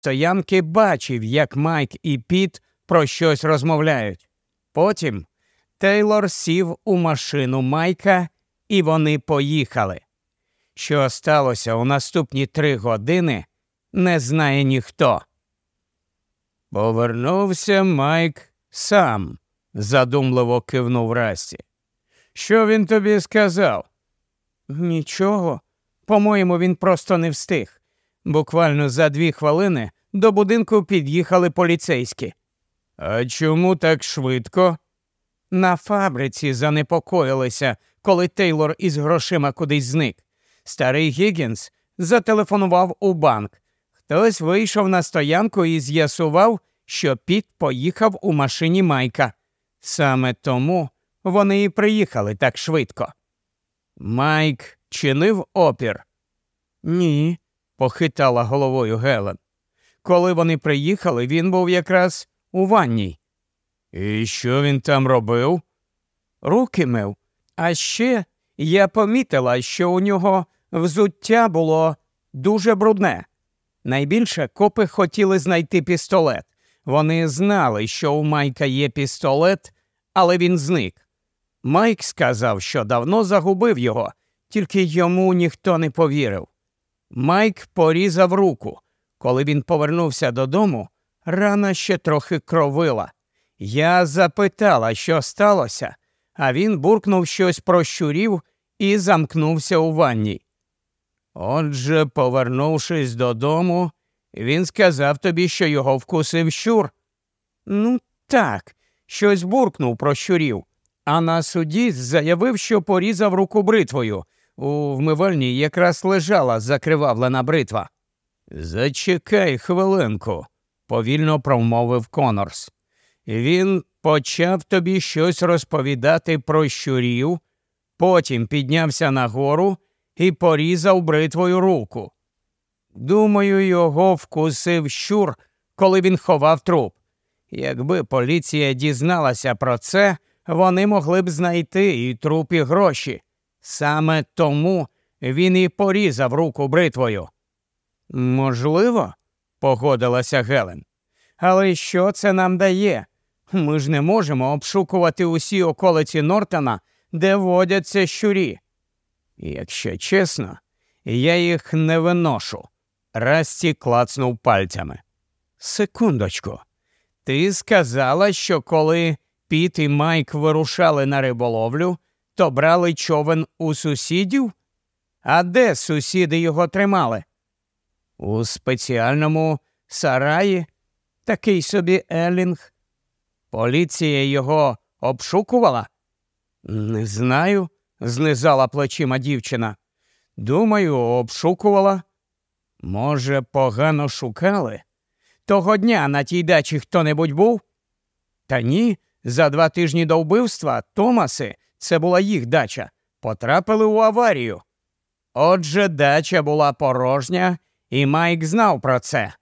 стоянки бачив, як Майк і Піт про щось розмовляють. Потім Тейлор сів у машину Майка, і вони поїхали. Що сталося у наступні 3 години, не знає ніхто. «Повернувся Майк сам», – задумливо кивнув Расті. «Що він тобі сказав?» «Нічого. По-моєму, він просто не встиг. Буквально за 2 хвилини до будинку під'їхали поліцейські». «А чому так швидко?» «На фабриці занепокоїлися, коли Тейлор із грошима кудись зник. Старий Гіггінс зателефонував у банк. Хтось вийшов на стоянку і з'ясував, що Піт поїхав у машині Майка. Саме тому вони і приїхали так швидко». «Майк чинив опір?» «Ні», – похитала головою Гелен. «Коли вони приїхали, він був якраз у ванній». «І що він там робив?» «Руки мив. А ще я помітила, що у нього взуття було дуже брудне. Найбільше копи хотіли знайти пістолет. Вони знали, що у Майка є пістолет, але він зник. Майк сказав, що давно загубив його, тільки йому ніхто не повірив. Майк порізав руку. Коли він повернувся додому, рана ще трохи кровила. Я запитала, що сталося, а він буркнув щось про щурів і замкнувся у ванній. Отже, повернувшись додому, він сказав тобі, що його вкусив щур?» «Ну так, щось буркнув про щурів. А на суді заявив, що порізав руку бритвою. У вмивальні якраз лежала закривавлена бритва». «Зачекай хвилинку», – повільно промовив Коннорс. «Він почав тобі щось розповідати про щурів, потім піднявся нагору і порізав бритвою руку. Думаю, його вкусив щур, коли він ховав труп. Якби поліція дізналася про це, вони могли б знайти і труп, і гроші. Саме тому він і порізав руку бритвою». «Можливо», – погодилася Гелен. «Але що це нам дає? Ми ж не можемо обшукувати усі околиці Нортона, де водяться щурі». «Якщо чесно, я їх не виношу», – Расті клацнув пальцями. «Секундочку. Ти сказала, що коли Піт і Майк вирушали на риболовлю, то брали човен у сусідів? А де сусіди його тримали?» «У спеціальному сараї. Такий собі елінг». «Поліція його обшукувала?» «Не знаю», – знизала плечима дівчина. «Думаю, обшукувала». «Може, погано шукали? Того дня на тій дачі хто-небудь був?» «Та ні, за 2 тижні до вбивства Томаси, це була їх дача, потрапили у аварію. Отже, дача була порожня, і Майк знав про це».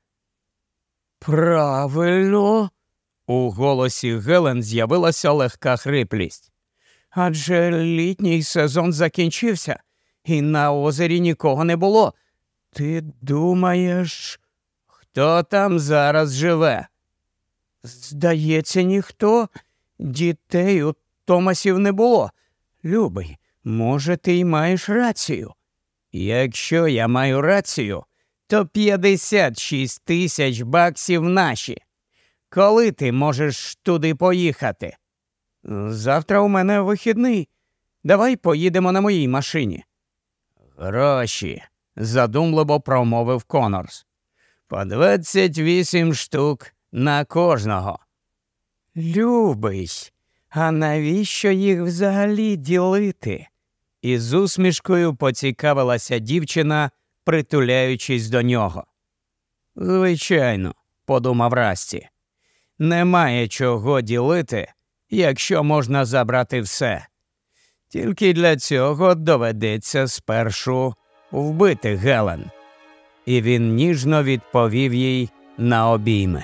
«Правильно», – у голосі Гелен з'явилася легка хриплість. «Адже літній сезон закінчився, і на озері нікого не було. Ти думаєш, хто там зараз живе?» «Здається, ніхто. Дітей у Томасів не було. Любий, може, ти й маєш рацію?» «Якщо я маю рацію, то 56 тисяч баксів наші. Коли ти можеш туди поїхати?» «Завтра у мене вихідний. Давай поїдемо на моїй машині». «Гроші», – задумливо промовив Коннорс. «По 28 штук на кожного». «Любий, а навіщо їх взагалі ділити?» Із усмішкою поцікавилася дівчина, притуляючись до нього. «Звичайно», – подумав Расті. «Немає чого ділити, якщо можна забрати все. Тільки для цього доведеться спершу вбити Гелен». І він ніжно відповів їй на обійми.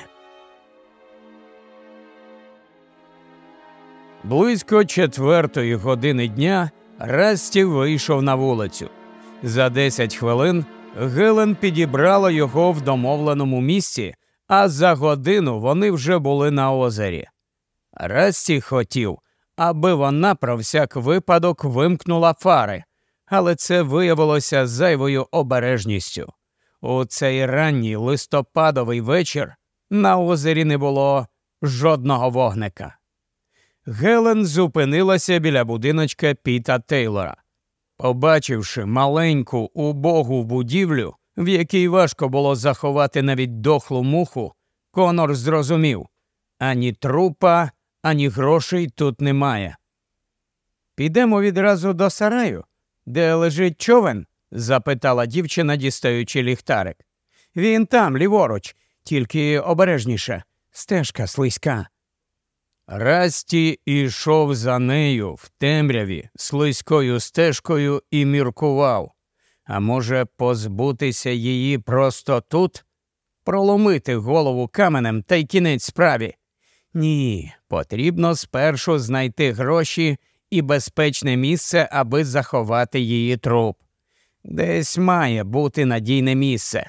Близько 4:00 години дня Расті вийшов на вулицю. За 10 хвилин Гелен підібрала його в домовленому місці, а за годину вони вже були на озері. Расті хотів, аби вона про всяк випадок вимкнула фари, але це виявилося зайвою обережністю. У цей ранній листопадовий вечір на озері не було жодного вогника. Гелен зупинилася біля будиночка Піта Тейлора. Побачивши маленьку, убогу будівлю, в якій важко було заховати навіть дохлу муху, Конор зрозумів – ані трупа, ані грошей тут немає. «Підемо відразу до сараю, де лежить човен?» – запитала дівчина, дістаючи ліхтарик. «Він там, ліворуч, тільки обережніше, стежка слизька». Расті ішов за нею в темряві слизькою стежкою і міркував. А може, позбутися її просто тут? Проломити голову каменем та й кінець справі? Ні, потрібно спершу знайти гроші і безпечне місце, аби заховати її труп. Десь має бути надійне місце.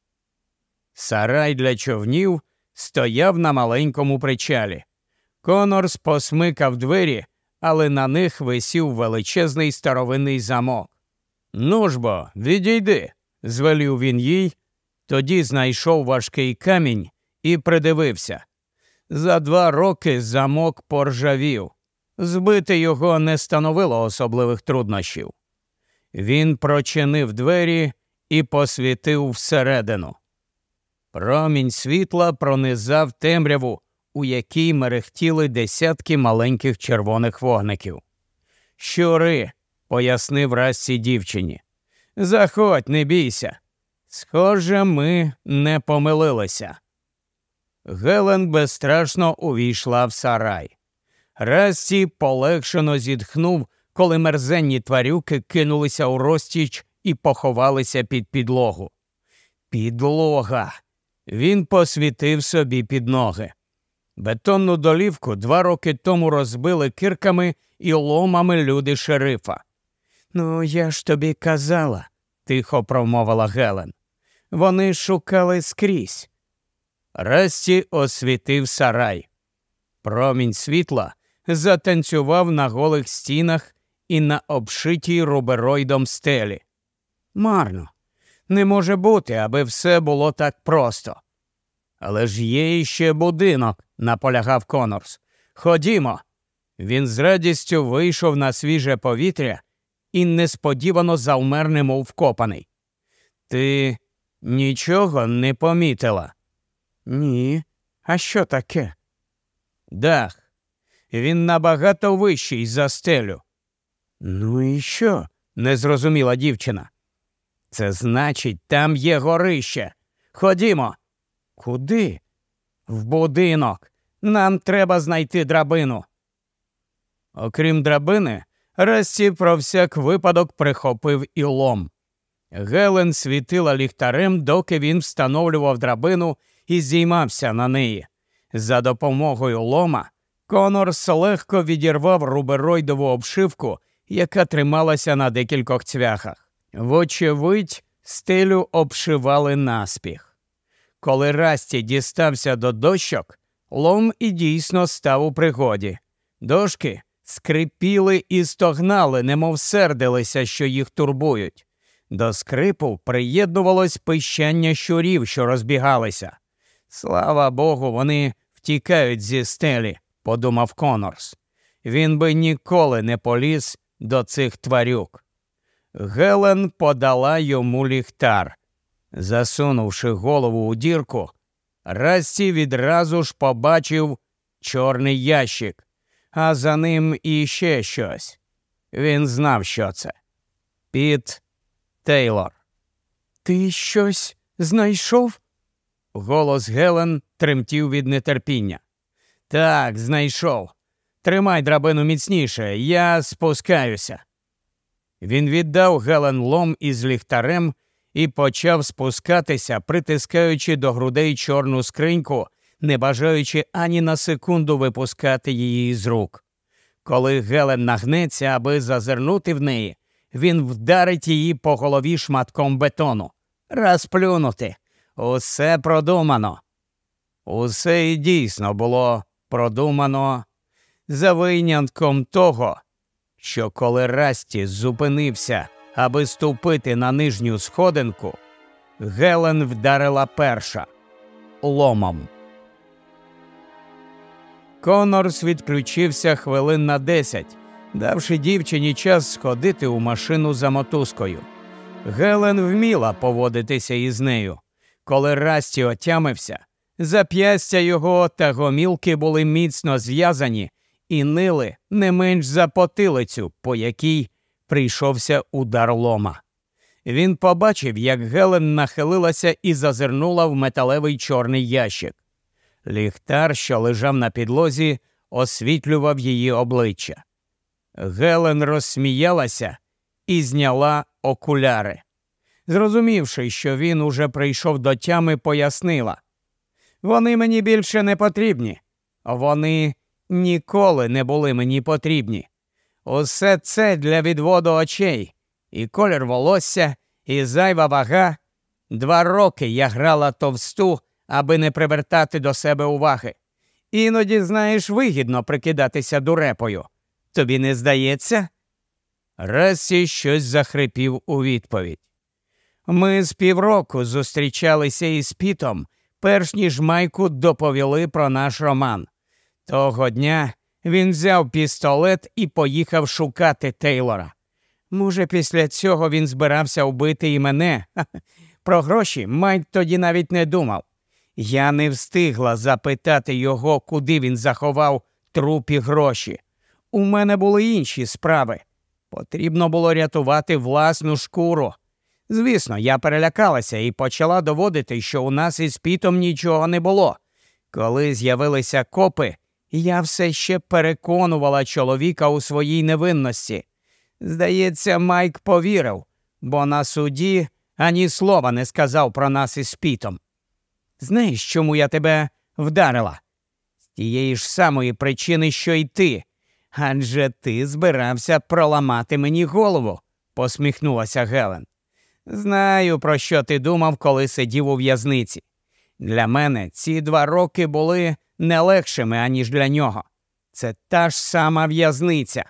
Сарай для човнів стояв на маленькому причалі. Конорс посмикав двері, але на них висів величезний старовинний замок. «Ну ж бо, відійди», – звелів він їй, тоді знайшов важкий камінь і придивився. За 2 роки замок поржавів. Збити його не становило особливих труднощів. Він прочинив двері і посвітив всередину. Промінь світла пронизав темряву, у якій мерехтіли десятки маленьких червоних вогників. «Щури», – пояснив Расті дівчині. «Заходь, не бійся. Схоже, ми не помилилися». Гелен безстрашно увійшла в сарай. Расті полегшено зітхнув, коли мерзенні тварюки кинулися у розтіч і поховалися під підлогу. Підлога! Він посвітив собі під ноги. Бетонну долівку 2 роки тому розбили кирками і ломами люди шерифа. «Ну, я ж тобі казала», – тихо промовила Гелен. «Вони шукали скрізь». Расті освітив сарай. Промінь світла затанцював на голих стінах і на обшитій рубероїдом стелі. Марно. Не може бути, аби все було так просто. «Але ж є іще будинок», – наполягав Конорс. «Ходімо». Він з радістю вийшов на свіже повітря і несподівано завмер, немов вкопаний. «Ти нічого не помітила?» «Ні. А що таке?» «Дах. Він набагато вищий за стелю». «Ну і що?» – не зрозуміла дівчина. «Це значить, там є горище. Ходімо». «Куди?» «В будинок. Нам треба знайти драбину». Окрім драбини, Расті про всяк випадок прихопив і лом. Гелен світила ліхтарем, доки він встановлював драбину і зіймався на неї. За допомогою лома Конорс легко відірвав рубероїдову обшивку, яка трималася на декількох цвяхах. Вочевидь, стелю обшивали наспіх. Коли Расті дістався до дощок, лом і дійсно став у пригоді. Дошки скрипіли і стогнали, немов сердилися, що їх турбують. До скрипу приєднувалось пищання щурів, що розбігалися. «Слава Богу, вони втікають зі стелі», – подумав Конорс. Він би ніколи не поліз до цих тварюк. Гелен подала йому ліхтар. Засунувши голову у дірку, Расті відразу ж побачив чорний ящик, а за ним іще щось. Він знав, що це. Піт Тейлор. «Ти щось знайшов?» Голос Гелен тремтів від нетерпіння. «Так, знайшов. Тримай драбину міцніше, я спускаюся». Він віддав Гелен лом із ліхтарем і почав спускатися, притискаючи до грудей чорну скриньку, не бажаючи ані на секунду випускати її з рук. Коли Гелен нагнеться, аби зазирнути в неї, він вдарить її по голові шматком бетону. Розплюнути. Усе продумано. Усе і дійсно було продумано, за винятком того, що коли Расті зупинився, аби ступити на нижню сходинку, Гелен вдарила перша – ломом. Коннорс відключився хвилин на 10, давши дівчині час сходити у машину за мотузкою. Гелен вміла поводитися із нею. Коли Расті отямився, зап'ястя його та гомілки були міцно зв'язані і нили не менш за потилицю, по якій прийшовся удар лома. Він побачив, як Гелен нахилилася і зазирнула в металевий чорний ящик. Ліхтар, що лежав на підлозі, освітлював її обличчя. Гелен розсміялася і зняла окуляри. Зрозумівши, що він уже прийшов до тями, пояснила: «Вони мені більше не потрібні. Вони ніколи не були мені потрібні. Усе це для відводу очей. І колір волосся, і зайва вага. 2 роки я грала товсту, аби не привертати до себе уваги. Іноді, знаєш, вигідно прикидатися дурепою. Тобі не здається?» Рассі щось захрипів у відповідь. «Ми з півроку зустрічалися із Пітом, перш ніж Майку доповіли про наш роман. Того дня він взяв пістолет і поїхав шукати Тейлора. Може, після цього він збирався вбити і мене. Про гроші Майк тоді навіть не думав. Я не встигла запитати його, куди він заховав труп і гроші. У мене були інші справи. Потрібно було рятувати власну шкуру. Звісно, я перелякалася і почала доводити, що у нас із Пітом нічого не було. Коли з'явилися копи, я все ще переконувала чоловіка у своїй невинності. Здається, Майк повірив, бо на суді ані слова не сказав про нас із Пітом. Знаєш, чому я тебе вдарила? З тієї ж самої причини, що й ти. Адже ти збирався проламати мені голову, посміхнулася Гелен. Знаю, про що ти думав, коли сидів у в'язниці. Для мене ці 2 роки були не легшими, аніж для нього. Це та ж сама в'язниця.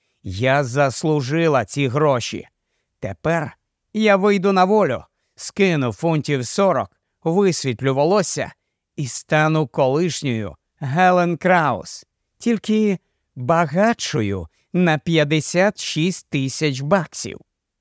Я заслужила ці гроші. Тепер я вийду на волю, скину фунтів 40, висвітлю волосся і стану колишньою Гелен Краус. Тільки багатшою на 56 тисяч баксів.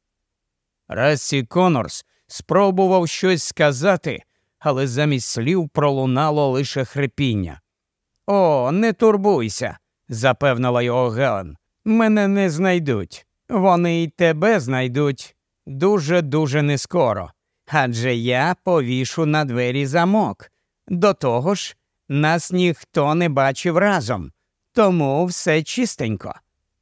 Рассі Коннорс спробував щось сказати, але замість слів пролунало лише хрипіння. «О, не турбуйся», – запевнила його Гелен. «Мене не знайдуть. Вони й тебе знайдуть дуже-дуже нескоро. Адже я повішу на двері замок. До того ж, нас ніхто не бачив разом. Тому все чистенько».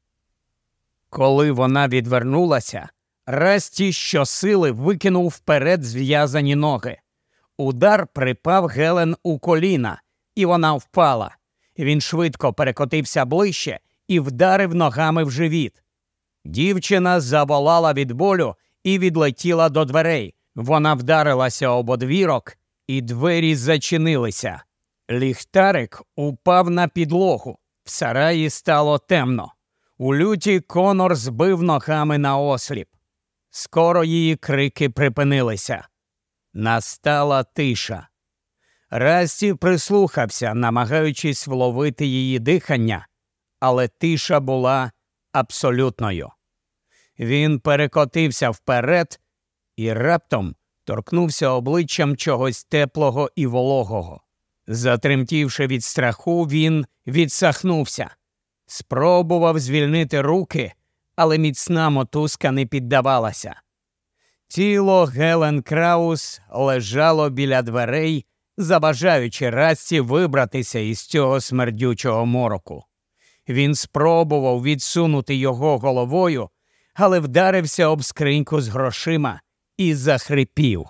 Коли вона відвернулася, Расті щосили викинув вперед зв'язані ноги. Удар припав Гелен у коліна, і вона впала. Він швидко перекотився ближче і вдарив ногами в живіт. Дівчина заволала від болю і відлетіла до дверей. Вона вдарилася об одвірок, і двері зачинилися. Ліхтарик упав на підлогу. В сараї стало темно. У люті Коннор збив ногами на осліп. Скоро її крики припинилися. Настала тиша. Расті прислухався, намагаючись вловити її дихання, але тиша була абсолютною. Він перекотився вперед і раптом торкнувся обличчям чогось теплого і вологого. Затремтівши від страху, він відсахнувся. Спробував звільнити руки, але міцна мотузка не піддавалася. Тіло Гелен Краус лежало біля дверей, забажаючи Расті вибратися із цього смердючого мороку. Він спробував відсунути його головою, але вдарився об скриньку з грошима і захрипів.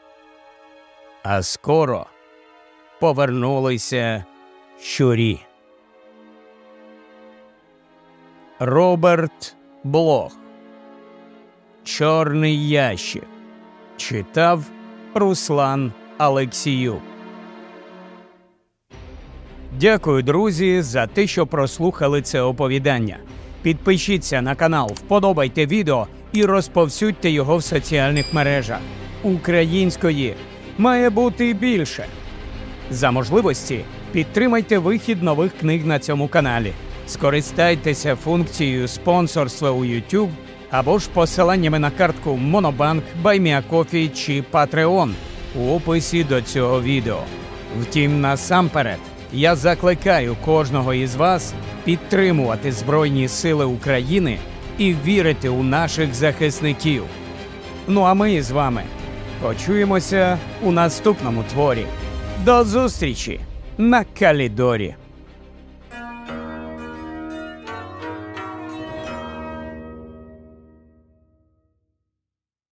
А скоро повернулися щурі. Роберт Блох. Чорний ящик. Читав Руслан Алексіюк. Дякую, друзі, за те, що прослухали це оповідання. Підпишіться на канал, вподобайте відео і розповсюдьте його в соціальних мережах. Української має бути більше. За можливості підтримайте вихід нових книг на цьому каналі. Скористайтеся функцією спонсорства у YouTube або ж посиланнями на картку Monobank, BuyMeACoffee чи Patreon у описі до цього відео. Втім, насамперед, я закликаю кожного із вас підтримувати Збройні Сили України і вірити у наших захисників. Ну а ми з вами почуємося у наступному творі. До зустрічі на Калідорі!